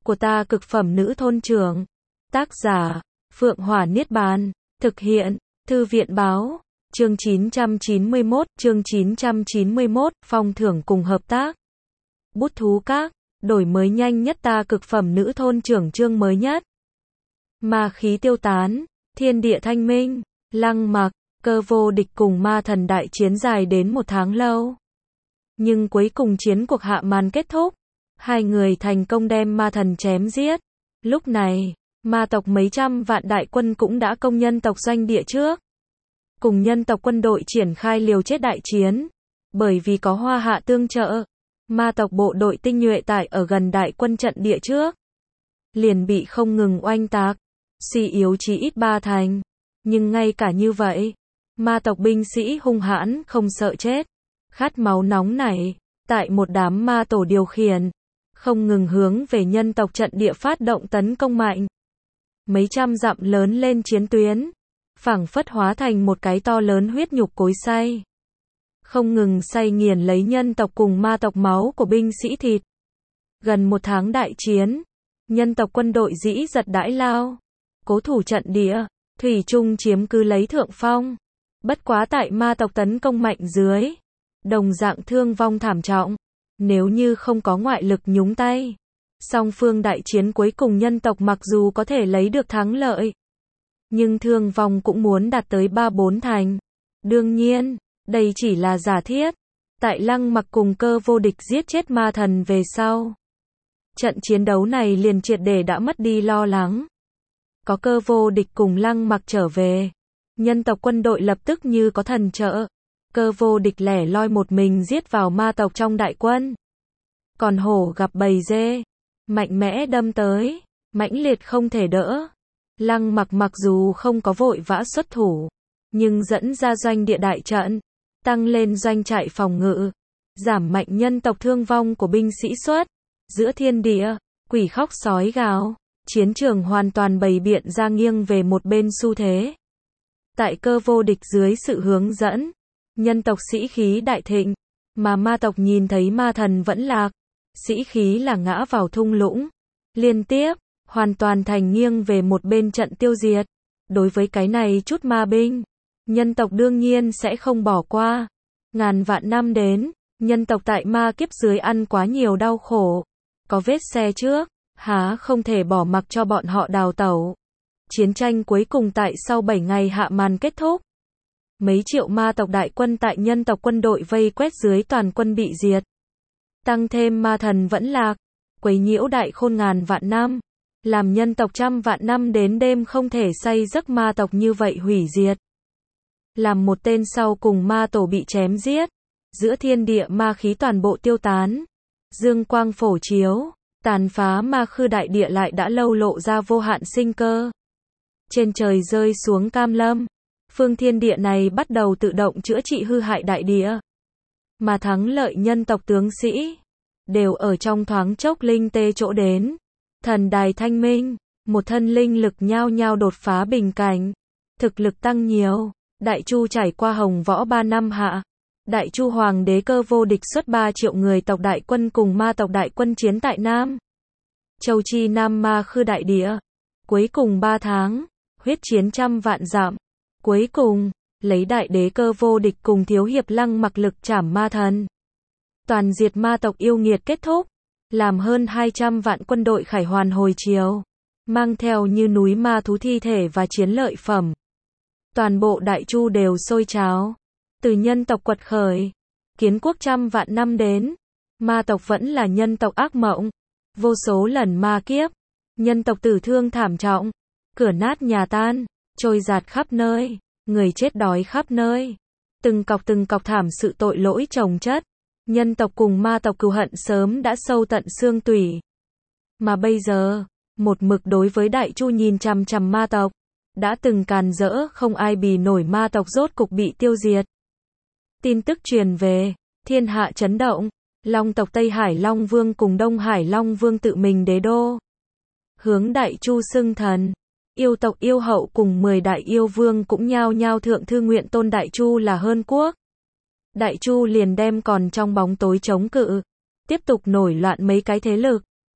của ta cực phẩm nữ thôn trưởng. Tác giả, Phượng Hỏa Niết Bàn. Thực hiện, Thư viện Báo. Chương 991, phong thưởng cùng hợp tác. Bút thú các, đổi mới nhanh nhất ta cực phẩm nữ thôn trưởng chương mới nhất. Ma khí tiêu tán, thiên địa thanh minh, Lăng Mặc, Cơ Vô Địch cùng ma thần đại chiến dài đến 1 tháng lâu. Nhưng cuối cùng chiến cuộc hạ màn kết thúc, hai người thành công đem ma thần chém giết. Lúc này, ma tộc mấy trăm vạn đại quân cũng đã công nhân tộc doanh địa trước. Cùng nhân tộc quân đội triển khai liều chết đại chiến. Bởi vì có Hoa Hạ tương trợ, ma tộc bộ đội tinh nhuệ tại ở gần đại quân trận địa trước. Liền bị không ngừng oanh tạc, suy yếu chí ít 3 thành. Nhưng ngay cả như vậy, ma tộc binh sĩ hung hãn không sợ chết. Khát máu nóng nảy, tại một đám ma tổ điều khiển, không ngừng hướng về nhân tộc trận địa phát động tấn công mạnh. Mấy trăm dặm lớn lên chiến tuyến, phảng phất hóa thành một cái to lớn huyết nhục cối xay. Không ngừng xay nghiền lấy nhân tộc cùng ma tộc máu của binh sĩ thịt. Gần 1 tháng đại chiến, nhân tộc quân đội dĩ giật đãi lao, cố thủ trận địa, thủy chung chiếm cứ lấy thượng phong. Bất quá tại ma tộc tấn công mạnh dưới, đồng dạng thương vong thảm trọng. Nếu như không có ngoại lực nhúng tay, song phương đại chiến cuối cùng nhân tộc mặc dù có thể lấy được thắng lợi, nhưng thương vong cũng muốn đạt tới 3-4 thành. Đương nhiên, đây chỉ là giả thiết. Tại Lăng Mặc cùng Cơ Vô Địch giết chết ma thần về sau, trận chiến đấu này liền triệt để đã mất đi lo lắng. Có Cơ Vô Địch cùng Lăng Mặc trở về, nhân tộc quân đội lập tức như có thần trợ. Cơ Vô Địch lẻ loi một mình giết vào ma tộc trong đại quân. Còn hổ gặp bầy dê, mạnh mẽ đâm tới, mãnh liệt không thể đỡ. Lăng Mặc mặc dù không có vội vã xuất thủ, nhưng dẫn ra doanh địa đại trận, tăng lên doanh trại phòng ngự, giảm mạnh nhân tộc thương vong của binh sĩ suất. Giữa thiên địa, quỷ khóc sói gào, chiến trường hoàn toàn bày biện ra nghiêng về một bên xu thế. Tại Cơ Vô Địch dưới sự hướng dẫn, nhân tộc sĩ khí đại thịnh, mà ma tộc nhìn thấy ma thần vẫn lạc, sĩ khí là ngã vào thung lũng. Liên tiếp, hoàn toàn thành nghiêng về một bên trận tiêu diệt. Đối với cái này chút ma binh, nhân tộc đương nhiên sẽ không bỏ qua. Ngàn vạn năm đến, nhân tộc tại ma kiếp dưới ăn quá nhiều đau khổ. Có vết xe trước, há không thể bỏ mặc cho bọn họ đào tẩu. Chiến tranh cuối cùng tại sau 7 ngày hạ màn kết thúc. Mấy triệu ma tộc đại quân tại nhân tộc quân đội vây quét dưới toàn quân bị diệt. Tăng thêm ma thần vẫn lạc, quấy nhiễu đại khôn ngàn vạn năm, làm nhân tộc trăm vạn năm đến đêm không thể say giấc ma tộc như vậy hủy diệt. Làm một tên sau cùng ma tổ bị chém giết, giữa thiên địa ma khí toàn bộ tiêu tán. Dương quang phổ chiếu, tàn phá ma khư đại địa lại đã lâu lộ ra vô hạn sinh cơ. Trên trời rơi xuống cam lâm. Phương thiên địa này bắt đầu tự động chữa trị hư hại đại địa. Mà thắng lợi nhân tộc tướng sĩ, đều ở trong thoáng chốc linh tê chỗ đến. Thần đài thanh minh, một thân linh lực nhao nhao đột phá bình cảnh. Thực lực tăng nhiều, Đại Chu trải qua hồng võ 3 năm hạ. Đại Chu Hoàng đế Cơ Vô Địch xuất 3 triệu người tộc đại quân cùng ma tộc đại quân chiến tại Nam Châu chi Nam ma khư đại địa. Cuối cùng 3 tháng, huyết chiến trăm vạn dặm. Cuối cùng, lấy đại đế Cơ Vô Địch cùng thiếu hiệp Lăng Mặc lực trảm ma thần. Toàn diệt ma tộc yêu nghiệt kết thúc, làm hơn 200 vạn quân đội khải hoàn hồi chiều, mang theo như núi ma thú thi thể và chiến lợi phẩm. Toàn bộ Đại Chu đều sôi trào. Từ nhân tộc quật khởi, kiến quốc trăm vạn năm đến, ma tộc vẫn là nhân tộc ác mộng. Vô số lần ma kiếp, nhân tộc tử thương thảm trọng, cửa nát nhà tan, trôi dạt khắp nơi, người chết đói khắp nơi. Từng cọc thảm sự tội lỗi chồng chất. Nhân tộc cùng ma tộc cừu hận sớm đã sâu tận xương tủy. Mà bây giờ, một mực đối với Đại Chu nhìn chằm chằm ma tộc, đã từng càn rỡ không ai bì nổi ma tộc rốt cục bị tiêu diệt. Tin tức truyền về, thiên hạ chấn động, Long tộc Tây Hải Long Vương cùng Đông Hải Long Vương tự mình đế đô. Hướng Đại Chu xưng thần. Yêu tộc yêu hậu cùng 10 đại yêu vương cũng nhao nhao thượng thư nguyện tôn Đại Chu là hơn quốc. Đại Chu liền đem còn trong bóng tối chống cự, tiếp tục nổi loạn mấy cái thế lực.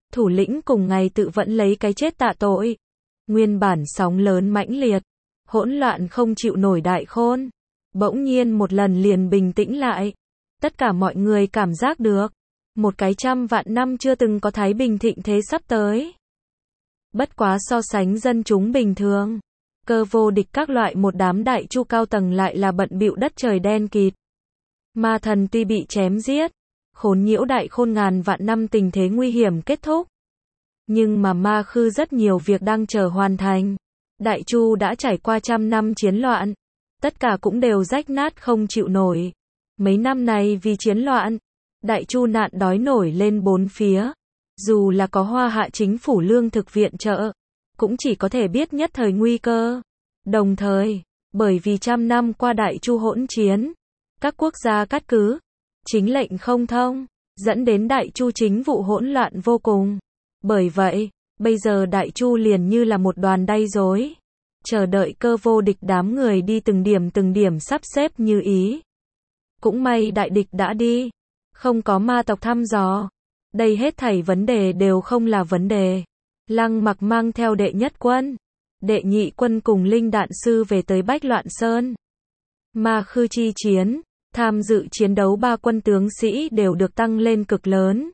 thủ lĩnh cùng ngày tự vẫn lấy cái chết tạ tội. Nguyên bản sóng lớn mãnh liệt, hỗn loạn không chịu nổi Đại Khôn, bỗng nhiên một lần liền bình tĩnh lại. Tất cả mọi người cảm giác được, một cái 100 vạn năm chưa từng có thái bình thịnh thế sắp tới. Bất quá so sánh dân chúng bình thường, Cơ Vô Địch các loại một đám đại chu cao tầng lại là bận bịu đất trời đen kịt. Ma thần tuy bị chém giết, khốn nhiễu Đại Khôn ngàn vạn năm tình thế nguy hiểm kết thúc. Nhưng mà Ma Khư rất nhiều việc đang chờ hoàn thành. Đại chu đã trải qua 100 năm chiến loạn, tất cả cũng đều rách nát không chịu nổi. Mấy năm này vì chiến loạn, Đại chu nạn đói nổi lên bốn phía. Dù là có Hoa Hạ chính phủ lương thực viện trợ, cũng chỉ có thể biết nhất thời nguy cơ. Đồng thời, bởi vì 100 năm qua Đại chu hỗn chiến, các quốc gia cắt cứ, chính lệnh không thông, dẫn đến Đại chu chính vụ hỗn loạn vô cùng. Bởi vậy, bây giờ Đại chu liền như là một đoàn đay rối, chờ đợi Cơ Vô Địch đám người đi từng điểm sắp xếp như ý. Cũng may đại địch đã đi, không có ma tộc thăm dò. Đây hết thảy vấn đề đều không là vấn đề. Lăng Mặc mang theo đệ nhất quân, đệ nhị quân cùng linh đạn sư về tới Bách Loạn Sơn. Ma Khư chi chiến, tham dự chiến đấu 3 quân tướng sĩ đều được tăng lên cực lớn.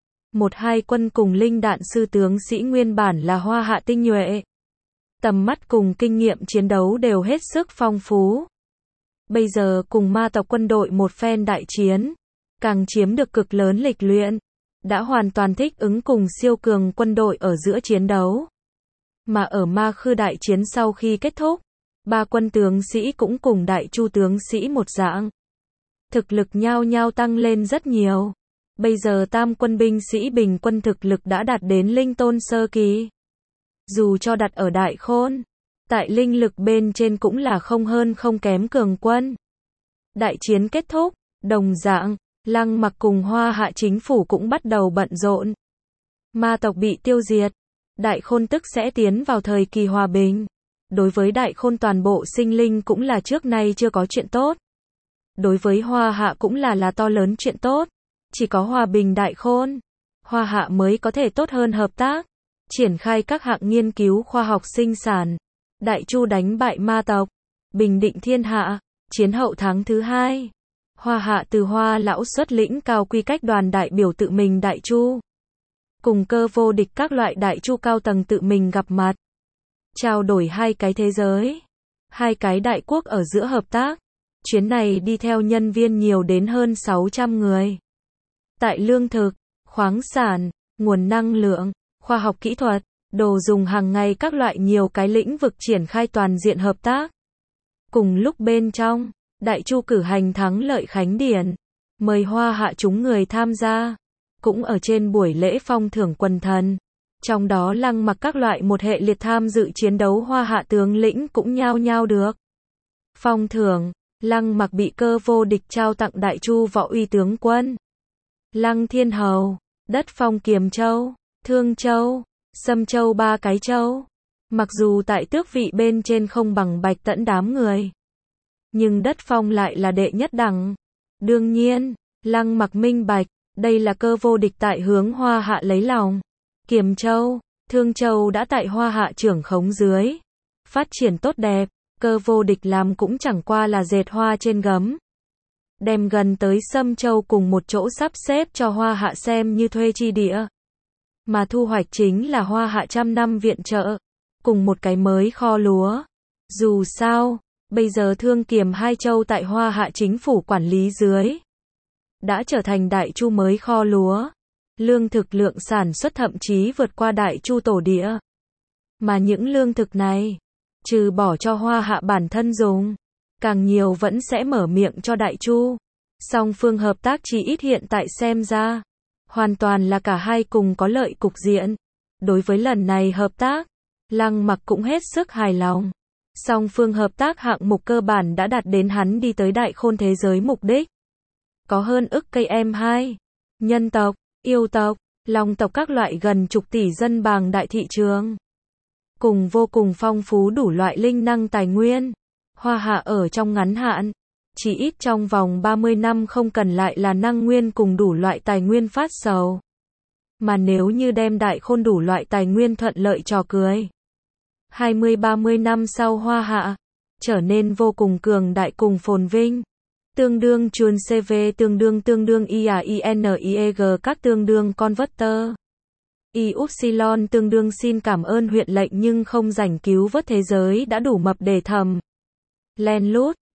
1-2 quân cùng linh đạn sư tướng sĩ nguyên bản là Hoa Hạ tinh nhuệ. Tầm mắt cùng kinh nghiệm chiến đấu đều hết sức phong phú. Bây giờ cùng ma tộc quân đội một phen đại chiến, càng chiếm được cực lớn lịch luyện, đã hoàn toàn thích ứng cùng siêu cường quân đội ở giữa chiến đấu. Mà ở Ma Khư đại chiến sau khi kết thúc, 3 quân tướng sĩ cũng cùng đại chu tướng sĩ một dạng. Thực lực nhao nhao tăng lên rất nhiều. Bây giờ tam quân binh sĩ bình quân thực lực đã đạt đến linh tôn sơ kỳ. Dù cho đặt ở Đại Khôn, tại linh lực bên trên cũng là không hơn không kém cường quân. Đại chiến kết thúc, đồng dạng, Lăng Mặc cùng Hoa Hạ chính phủ cũng bắt đầu bận rộn. Ma tộc bị tiêu diệt, Đại Khôn tức sẽ tiến vào thời kỳ hòa bình. Đối với Đại Khôn toàn bộ sinh linh cũng là trước nay chưa có chuyện tốt. Đối với Hoa Hạ cũng là to lớn chuyện tốt. Chỉ có hòa bình Đại Khôn, Hoa Hạ mới có thể tốt hơn hợp tác, triển khai các hạng nghiên cứu khoa học sinh sản. Đại chu đánh bại ma tộc, bình định thiên hạ, chiến hậu tháng thứ 2. Hoa Hạ từ Hoa lão xuất lĩnh cao quy cách đoàn đại biểu tự mình Đại chu, cùng Cơ Vô Địch các loại Đại chu cao tầng tự mình gặp mặt, trao đổi 2 cái thế giới, 2 cái đại quốc ở giữa hợp tác. Chuyến này đi theo nhân viên nhiều đến hơn 600 người. Tại lương thực, khoáng sản, nguồn năng lượng, khoa học kỹ thuật, đồ dùng hàng ngày các loại nhiều cái lĩnh vực triển khai toàn diện hợp tác. Cùng lúc bên trong, Đại chu cử hành thắng lợi khánh điển, mời Hoa Hạ chúng người tham gia. Cũng ở trên buổi lễ phong thưởng quần thần, trong đó Lăng Mặc các loại một hệ liệt tham dự chiến đấu Hoa Hạ tướng lĩnh cũng nhao nhao được phong thưởng. Lăng Mặc bị Cơ Vô Địch trao tặng Đại chu võ uy tướng quân, Lăng Thiên Hầu, đất phong Kiềm Châu, Thương Châu, Sâm Châu 3 cái châu. Mặc dù tại tước vị bên trên không bằng Bạch Tẫn đám người, nhưng đất phong lại là đệ nhất đẳng. Đương nhiên, Lăng Mặc minh bạch, đây là Cơ Vô Địch tại hướng Hoa Hạ lấy lòng. Kiềm Châu, Thương Châu đã tại Hoa Hạ trưởng khống dưới, phát triển tốt đẹp. Cơ Vô Địch làm cũng chẳng qua là dệt hoa trên gấm. Đem gần tới Sâm Châu cùng một chỗ sắp xếp cho Hoa Hạ xem như thuê chi địa. Mà thu hoạch chính là Hoa Hạ 100 năm viện trợ, cùng một cái mới kho lúa. Dù sao, bây giờ Thương Kiềm 2 châu tại Hoa Hạ chính phủ quản lý dưới, đã trở thành Đại chu mới kho lúa. Lương thực lượng sản xuất thậm chí vượt qua Đại chu tổ địa. Mà những lương thực này, trừ bỏ cho Hoa Hạ bản thân dùng, càng nhiều vẫn sẽ mở miệng cho Đại chu. Song phương hợp tác chỉ ít hiện tại xem ra, hoàn toàn là cả hai cùng có lợi cục diện. Đối với lần này hợp tác, Lăng Mặc cũng hết sức hài lòng. Song phương hợp tác hạng mục cơ bản đã đạt đến hắn đi tới Đại Khôn thế giới mục đích. Có hơn ức cây M2, nhân tộc, yêu tộc, long tộc các loại gần chục tỷ dân bàng đại thị trường. Cùng vô cùng phong phú đủ loại linh năng tài nguyên. Hoa Hạ ở trong ngắn hạn, chỉ ít trong vòng 30 năm không cần lại là năng nguyên cùng đủ loại tài nguyên phát sầu. Mà nếu như đem đại khôn đủ loại tài nguyên thuận lợi trò cười. 20-30 năm sau Hoa Hạ trở nên vô cùng cường đại cùng phồn vinh. Tương đương chuồn CV tương đương IAINIEG các tương đương converter. Y-upsilon tương đương xin cảm ơn huyện lệnh nhưng không rảnh cứu vớt thế giới đã đủ mập để thầm. Len lút.